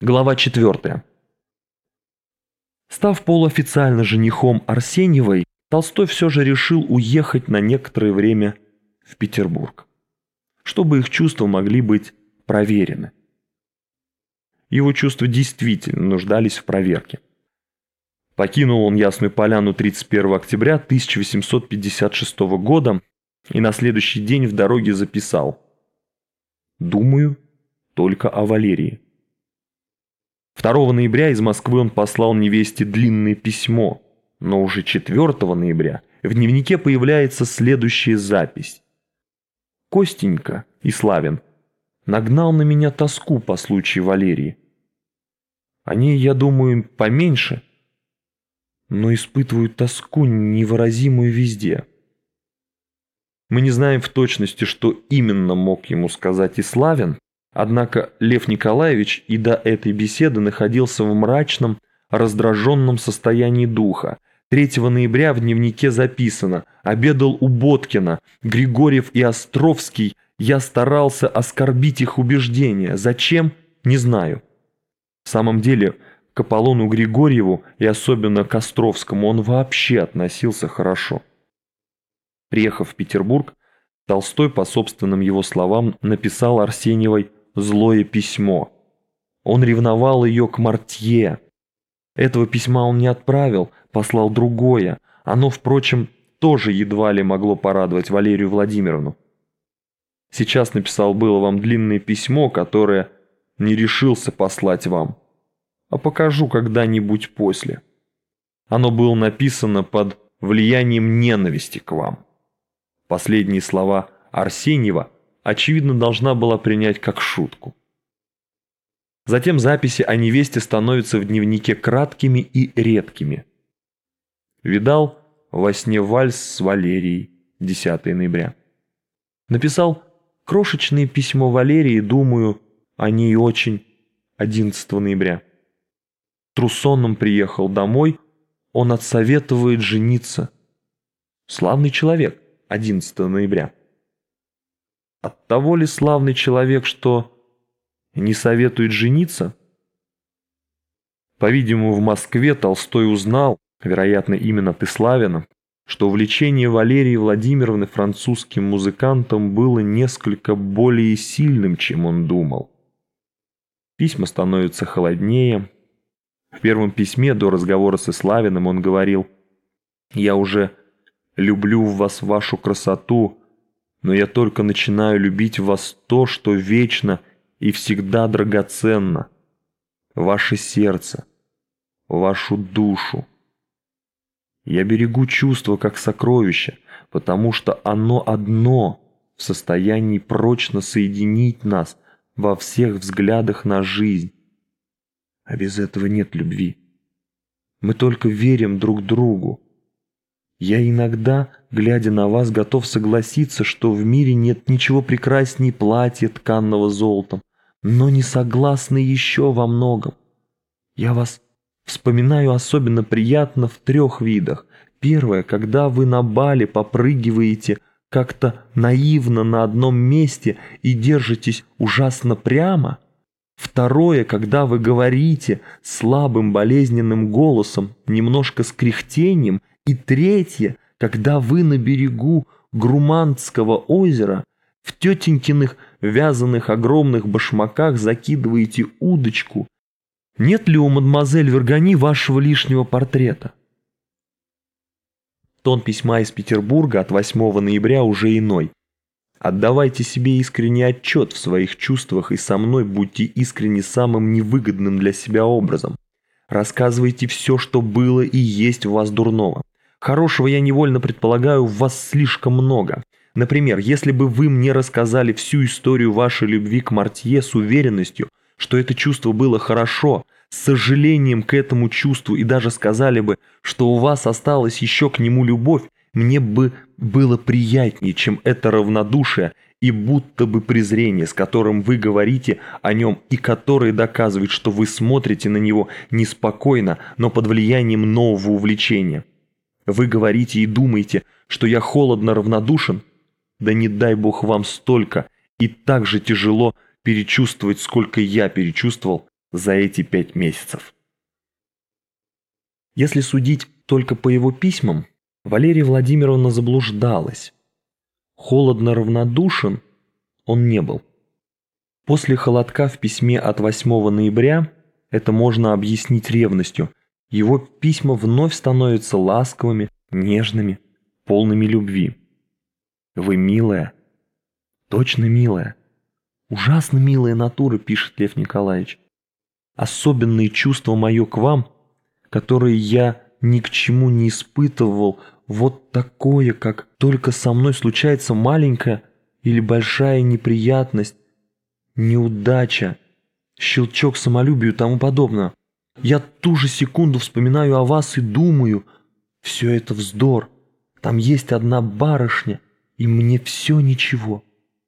Глава 4. Став полуофициально женихом Арсеньевой, Толстой все же решил уехать на некоторое время в Петербург, чтобы их чувства могли быть проверены. Его чувства действительно нуждались в проверке. Покинул он Ясную Поляну 31 октября 1856 года и на следующий день в дороге записал: «Думаю только о Валерии». 2 ноября из Москвы он послал невесте длинное письмо, но уже 4 ноября в дневнике появляется следующая запись. «Костенька и Славин нагнал на меня тоску по случаю Валерии. О ней, я думаю, поменьше, но испытываю тоску невыразимую везде». Мы не знаем в точности, что именно мог ему сказать и Славин, однако Лев Николаевич и до этой беседы находился в мрачном, раздраженном состоянии духа. 3 ноября в дневнике записано: «Обедал у Боткина, Григорьев и Островский. Я старался оскорбить их убеждения. Зачем? Не знаю». В самом деле, к Аполлону Григорьеву и особенно к Островскому он вообще относился хорошо. Приехав в Петербург, Толстой, по собственным его словам, написал Арсеньевой злое письмо. Он ревновал ее к Мартье. Этого письма он не отправил, послал другое. Оно, впрочем, тоже едва ли могло порадовать Валерию Владимировну. «Сейчас написал было вам длинное письмо, которое не решился послать вам, а покажу когда-нибудь после. Оно было написано под влиянием ненависти к вам». Последние слова Арсеньева, очевидно, должна была принять как шутку. Затем записи о невесте становятся в дневнике краткими и редкими. «Видал во сне вальс с Валерией» 10 ноября. Написал крошечное письмо Валерии, думаю о ней очень 11 ноября. Трусонном приехал домой, он отсоветовает жениться. Славный человек, 11 ноября. Оттого ли славный человек, что не советует жениться? По-видимому, в Москве Толстой узнал, вероятно, именно от Славина, что увлечение Валерии Владимировны французским музыкантом было несколько более сильным, чем он думал. Письма становятся холоднее. В первом письме до разговора с Славиным он говорил: «Я уже люблю в вас вашу красоту, но я только начинаю любить в вас то, что вечно и всегда драгоценно, ваше сердце, вашу душу. Я берегу чувство как сокровище, потому что оно одно в состоянии прочно соединить нас во всех взглядах на жизнь. А без этого нет любви. Мы только верим друг другу. Я иногда, глядя на вас, готов согласиться, что в мире нет ничего прекрасней платья, тканного золотом, но не согласны еще во многом. Я вас вспоминаю особенно приятно в 3 видах. Первое, когда вы на бале попрыгиваете как-то наивно на одном месте и держитесь ужасно прямо. Второе, когда вы говорите слабым болезненным голосом, немножко с кряхтением. И 3, когда вы на берегу Грумантского озера в тетенькиных вязаных огромных башмаках закидываете удочку. Нет ли у мадемуазель Вергани вашего лишнего портрета?» Тон письма из Петербурга от 8 ноября уже иной. «Отдавайте себе искренний отчет в своих чувствах и со мной будьте искренни самым невыгодным для себя образом. Рассказывайте все, что было и есть в вас дурного. Хорошего я невольно предполагаю в вас слишком много. Например, если бы вы мне рассказали всю историю вашей любви к Мартье с уверенностью, что это чувство было хорошо, с сожалением к этому чувству и даже сказали бы, что у вас осталась еще к нему любовь, мне бы было приятнее, чем это равнодушие и будто бы презрение, с которым вы говорите о нем и которое доказывает, что вы смотрите на него неспокойно, но под влиянием нового увлечения. Вы говорите и думаете, что я холодно равнодушен? Да не дай Бог вам столько и так же тяжело перечувствовать, сколько я перечувствовал за эти 5 месяцев. Если судить только по его письмам, Валерия Владимировна заблуждалась. Холодно равнодушен он не был. После холодка в письме от 8 ноября это можно объяснить ревностью. Его письма вновь становятся ласковыми, нежными, полными любви. «Вы милая, точно милая, ужасно милая натура», пишет Лев Николаевич. «Особенные чувства мое к вам, которые я ни к чему не испытывал, вот такое, как только со мной случается маленькая или большая неприятность, неудача, щелчок самолюбию и тому подобное. Я ту же секунду вспоминаю о вас и думаю, все это вздор, там есть одна барышня, и мне все ничего.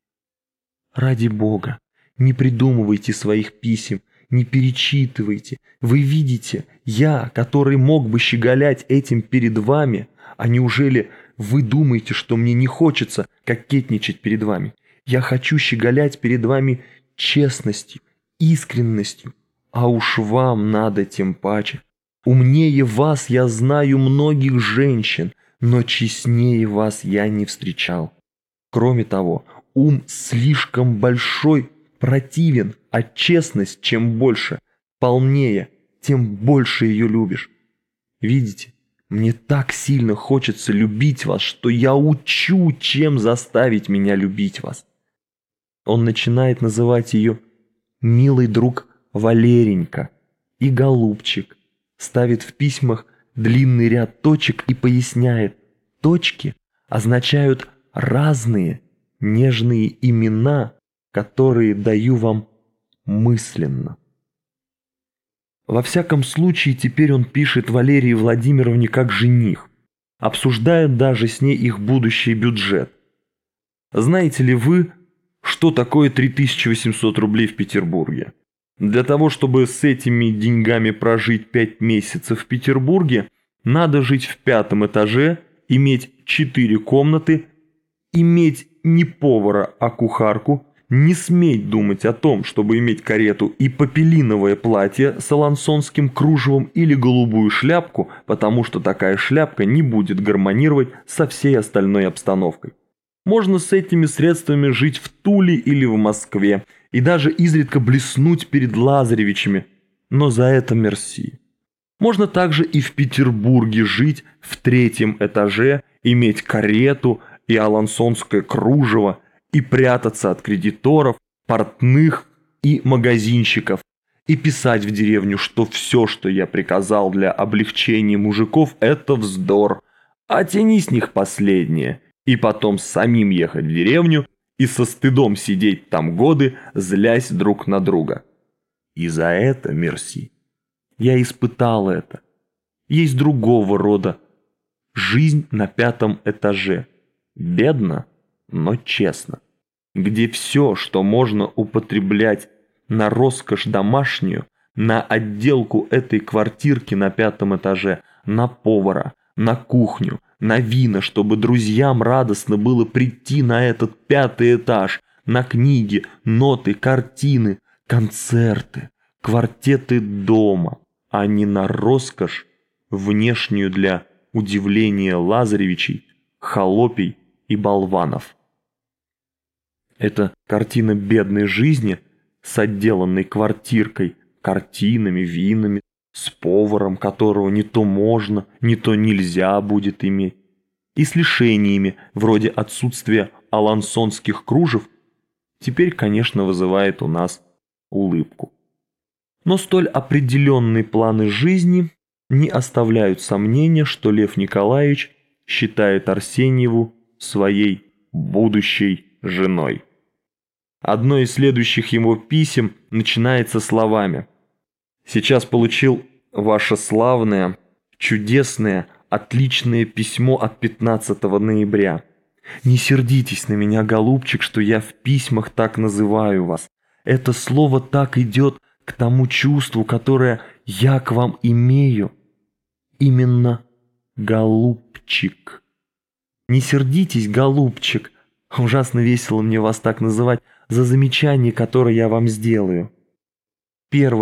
Ради Бога, не придумывайте своих писем, не перечитывайте. Вы видите, я, который мог бы щеголять этим перед вами, а неужели вы думаете, что мне не хочется кокетничать перед вами? Я хочу щеголять перед вами честностью, искренностью, а уж вам надо тем паче. Умнее вас я знаю многих женщин, но честнее вас я не встречал. Кроме того, ум слишком большой противен, а честность чем больше, полнее, тем больше ее любишь. Видите, мне так сильно хочется любить вас, что я учу, чем заставить меня любить вас». Он начинает называть ее «милый друг Валеренька» и «голубчик», ставит в письмах длинный ряд точек и поясняет: точки означают разные нежные имена, которые даю вам мысленно. Во всяком случае, теперь он пишет Валерии Владимировне как жених, обсуждает даже с ней их будущий бюджет. Знаете ли вы, что такое 3800 рублей в Петербурге? Для того, чтобы с этими деньгами прожить 5 месяцев в Петербурге, надо жить в 5-м этаже, иметь 4 комнаты, иметь не повара, а кухарку, не сметь думать о том, чтобы иметь карету и попелиновое платье с алансонским кружевом или голубую шляпку, потому что такая шляпка не будет гармонировать со всей остальной обстановкой. Можно с этими средствами жить в Туле или в Москве и даже изредка блеснуть перед Лазаревичами, но за это мерси. Можно также и в Петербурге жить в 3-м этаже, иметь карету и алансонское кружево, и прятаться от кредиторов, портных и магазинщиков, и писать в деревню, что все, что я приказал для облегчения мужиков, это вздор, а тяни с них последнее, и потом самим ехать в деревню и со стыдом сидеть там годы, злясь друг на друга. И за это мерси. Я испытал это. Есть другого рода жизнь на 5-м этаже. Бедно, но честно, где все, что можно употреблять на роскошь домашнюю, на отделку этой квартирки на 5-м этаже, на повара, на кухню, на вина, чтобы друзьям радостно было прийти на этот 5-й этаж, на книги, ноты, картины, концерты, квартеты дома, а не на роскошь, внешнюю для удивления Лазаревичей, холопий и болванов. Это картина бедной жизни с отделанной квартиркой, картинами, винами, с поваром, которого не то можно, не то нельзя будет иметь, и с лишениями, вроде отсутствия алансонских кружев, теперь, конечно, вызывает у нас улыбку. Но столь определенные планы жизни не оставляют сомнения, что Лев Николаевич считает Арсеньеву своей будущей женой. Одно из следующих его писем начинается словами: «Сейчас получил ваше славное, чудесное, отличное письмо от 15 ноября. Не сердитесь на меня, голубчик, что я в письмах так называю вас. Это слово так идет к тому чувству, которое я к вам имею. Именно голубчик. Не сердитесь, голубчик, ужасно весело мне вас так называть, за замечание, которое я вам сделаю. Первое.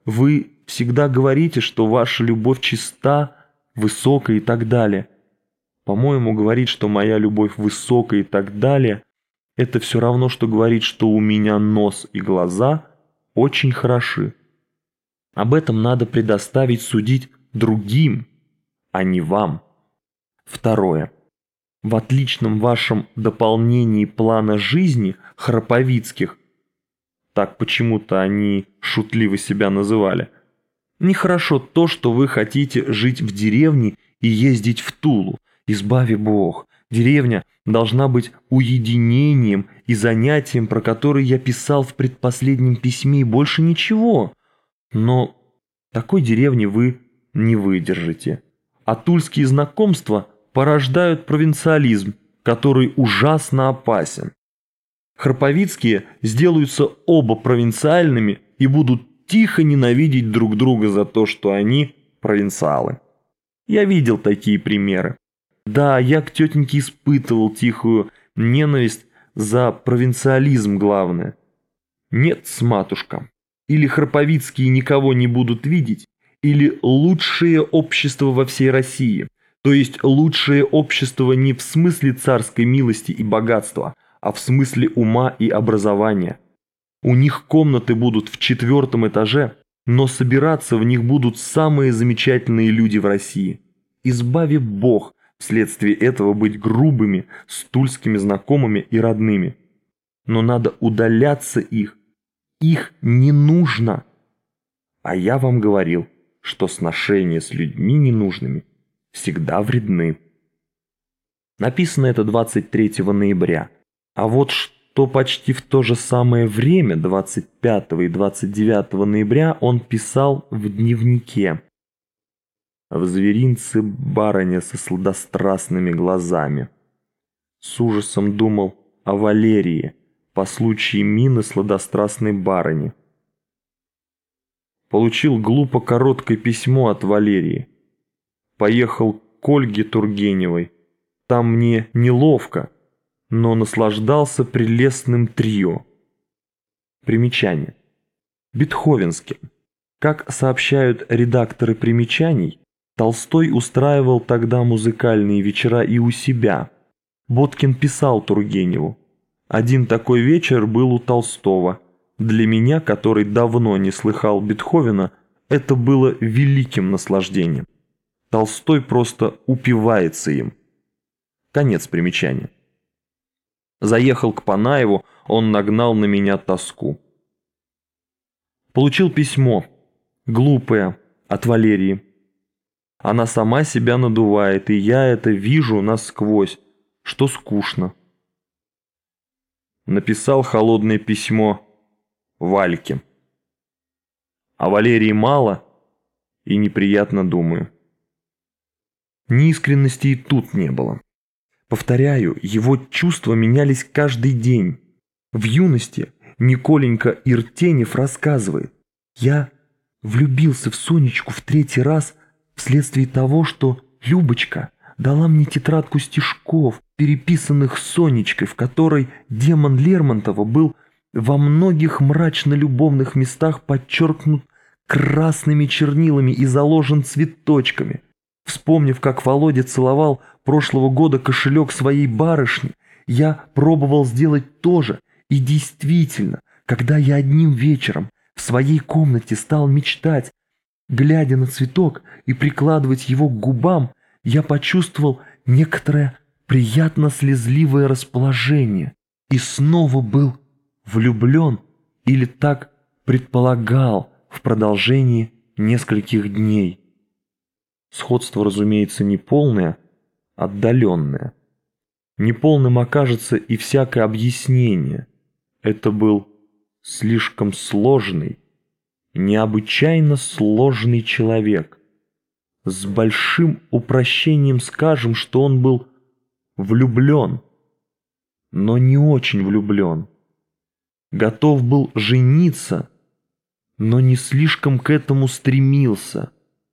Вы всегда говорите, что ваша любовь чиста, высокая и так далее. По-моему, говорить, что моя любовь высокая и так далее, это все равно, что говорить, что у меня нос и глаза очень хороши. Об этом надо предоставить судить другим, а не вам. Второе. В отличном вашем дополнении плана жизни Храповицких, так почему-то они шутливо себя называли, нехорошо то, что вы хотите жить в деревне и ездить в Тулу. Избави Бог. Деревня должна быть уединением и занятием, про которое я писал в предпоследнем письме, и больше ничего. Но такой деревни вы не выдержите. А тульские знакомства порождают провинциализм, который ужасно опасен. Храповицкие сделаются оба провинциальными и будут тихо ненавидеть друг друга за то, что они провинциалы. Я видел такие примеры. Да, я к тетеньке испытывал тихую ненависть за провинциализм главное. Нет, матушка, или храповицкие никого не будут видеть, или лучшее общество во всей России, то есть лучшее общество не в смысле царской милости и богатства, а в смысле ума и образования. У них комнаты будут в 4-м этаже, но собираться в них будут самые замечательные люди в России. Избави Бог вследствие этого быть грубыми с тульскими знакомыми и родными. Но надо удаляться их. Их не нужно. А я вам говорил, что сношения с людьми ненужными всегда вредны. Написано это 23 ноября. А вот что почти в то же самое время, 25 и 29 ноября, он писал в дневнике. В зверинце барыня со сладострастными глазами. С ужасом думал о Валерии по случаю мины сладострастной барыни. Получил глупо короткое письмо от Валерии. Поехал к Ольге Тургеневой. Там мне неловко, но наслаждался прелестным трио. Примечание. Бетховенским. Как сообщают редакторы примечаний, Толстой устраивал тогда музыкальные вечера и у себя. Боткин писал Тургеневу: «Один такой вечер был у Толстого. Для меня, который давно не слыхал Бетховена, это было великим наслаждением. Толстой просто упивается им». Конец примечания. Заехал к Панаеву, он нагнал на меня тоску. Получил письмо, глупое, от Валерии. Она сама себя надувает, и я это вижу насквозь, что скучно. Написал холодное письмо Вальке. О Валерии мало и неприятно думаю. Неискренности и тут не было. Повторяю, его чувства менялись каждый день. В юности Николенька Иртенев рассказывает: «Я влюбился в Сонечку в 3-й раз вследствие того, что Любочка дала мне тетрадку стишков, переписанных Сонечкой, в которой демон Лермонтова был во многих мрачно-любовных местах подчеркнут красными чернилами и заложен цветочками. Вспомнив, как Володя целовал прошлого года кошелек своей барышни, я пробовал сделать то же, и действительно, когда я одним вечером в своей комнате стал мечтать, глядя на цветок и прикладывать его к губам, я почувствовал некоторое приятно-слезливое расположение и снова был влюблен или так предполагал в продолжении нескольких дней. Сходство, разумеется, не полное, отдаленное. Неполным окажется и всякое объяснение. Это был слишком сложный, необычайно сложный человек. С большим упрощением скажем, что он был влюблен, но не очень влюблен. Готов был жениться, но не слишком к этому стремился.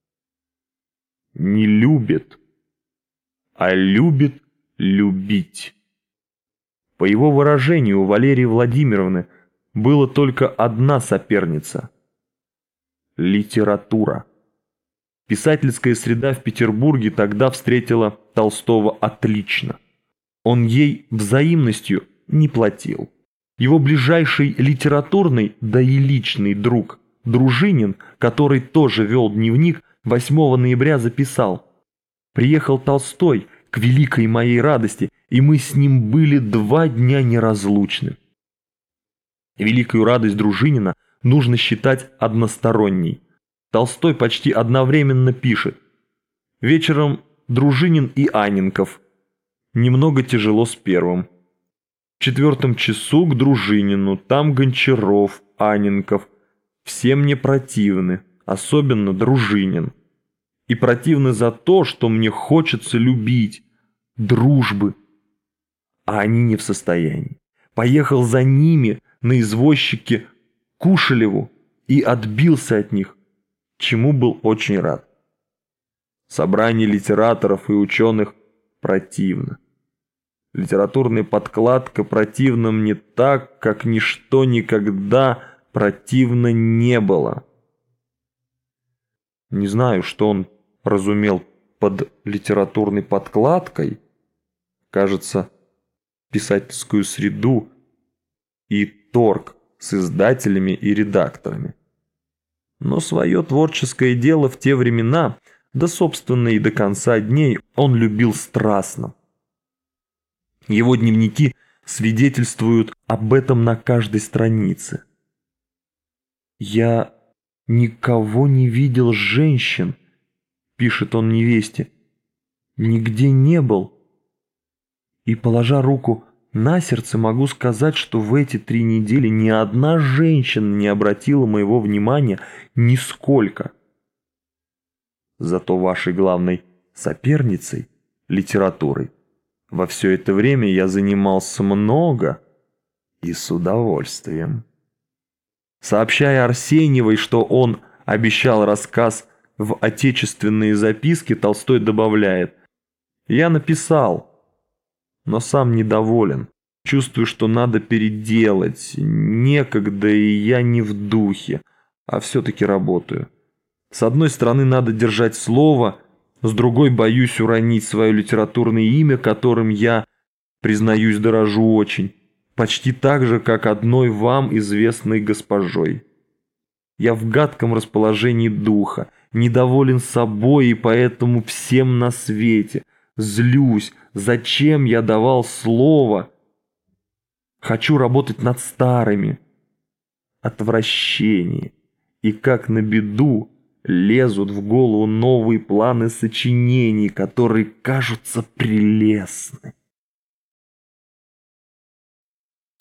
Не любит, а любит любить. По его выражению, у Валерии Владимировны было только одна соперница. литература. Писательская среда в Петербурге тогда встретила Толстого отлично. Он ей взаимностью не платил. Его ближайший литературный, да и личный друг Дружинин, который тоже вел дневник, 8 ноября записал: «Приехал Толстой, к великой моей радости, и мы с ним были 2 дня неразлучны». Великую радость Дружинина нужно считать односторонней. Толстой почти одновременно пишет: «Вечером Дружинин и Анненков. Немного тяжело с первым. В 4 часу к Дружинину, там Гончаров, Анненков. Все мне противны, особенно Дружинин. И противны за то, что мне хочется любить, дружбы. А они не в состоянии. Поехал за ними на извозчике к Кушелеву и отбился от них, чему был очень рад. Собрание литераторов и ученых противно. Литературная подкладка противна мне так, как ничто никогда противно не было». Не знаю, что он разумел под литературной подкладкой. Кажется, писательскую среду и торг с издателями и редакторами. Но свое творческое дело в те времена, да собственно и до конца дней, он любил страстно. Его дневники свидетельствуют об этом на каждой странице. «Я никого не видел женщин», — пишет он невесте, — «нигде не был. И, положа руку на сердце, могу сказать, что в эти 3 недели ни одна женщина не обратила моего внимания нисколько. Зато вашей главной соперницей, литературой, во все это время я занимался много и с удовольствием». Сообщая Арсеньевой, что он обещал рассказ в отечественные записки, Толстой добавляет: «Я написал, но сам недоволен. Чувствую, что надо переделать. Некогда, и я не в духе, а все-таки работаю. С одной стороны, надо держать слово, с другой боюсь уронить свое литературное имя, которым я, признаюсь, дорожу очень. Почти так же, как одной вам известной госпожой. Я в гадком расположении духа, недоволен собой и поэтому всем на свете. Злюсь, зачем я давал слово. Хочу работать над старыми. Отвращение. И как на беду лезут в голову новые планы сочинений, которые кажутся прелестны.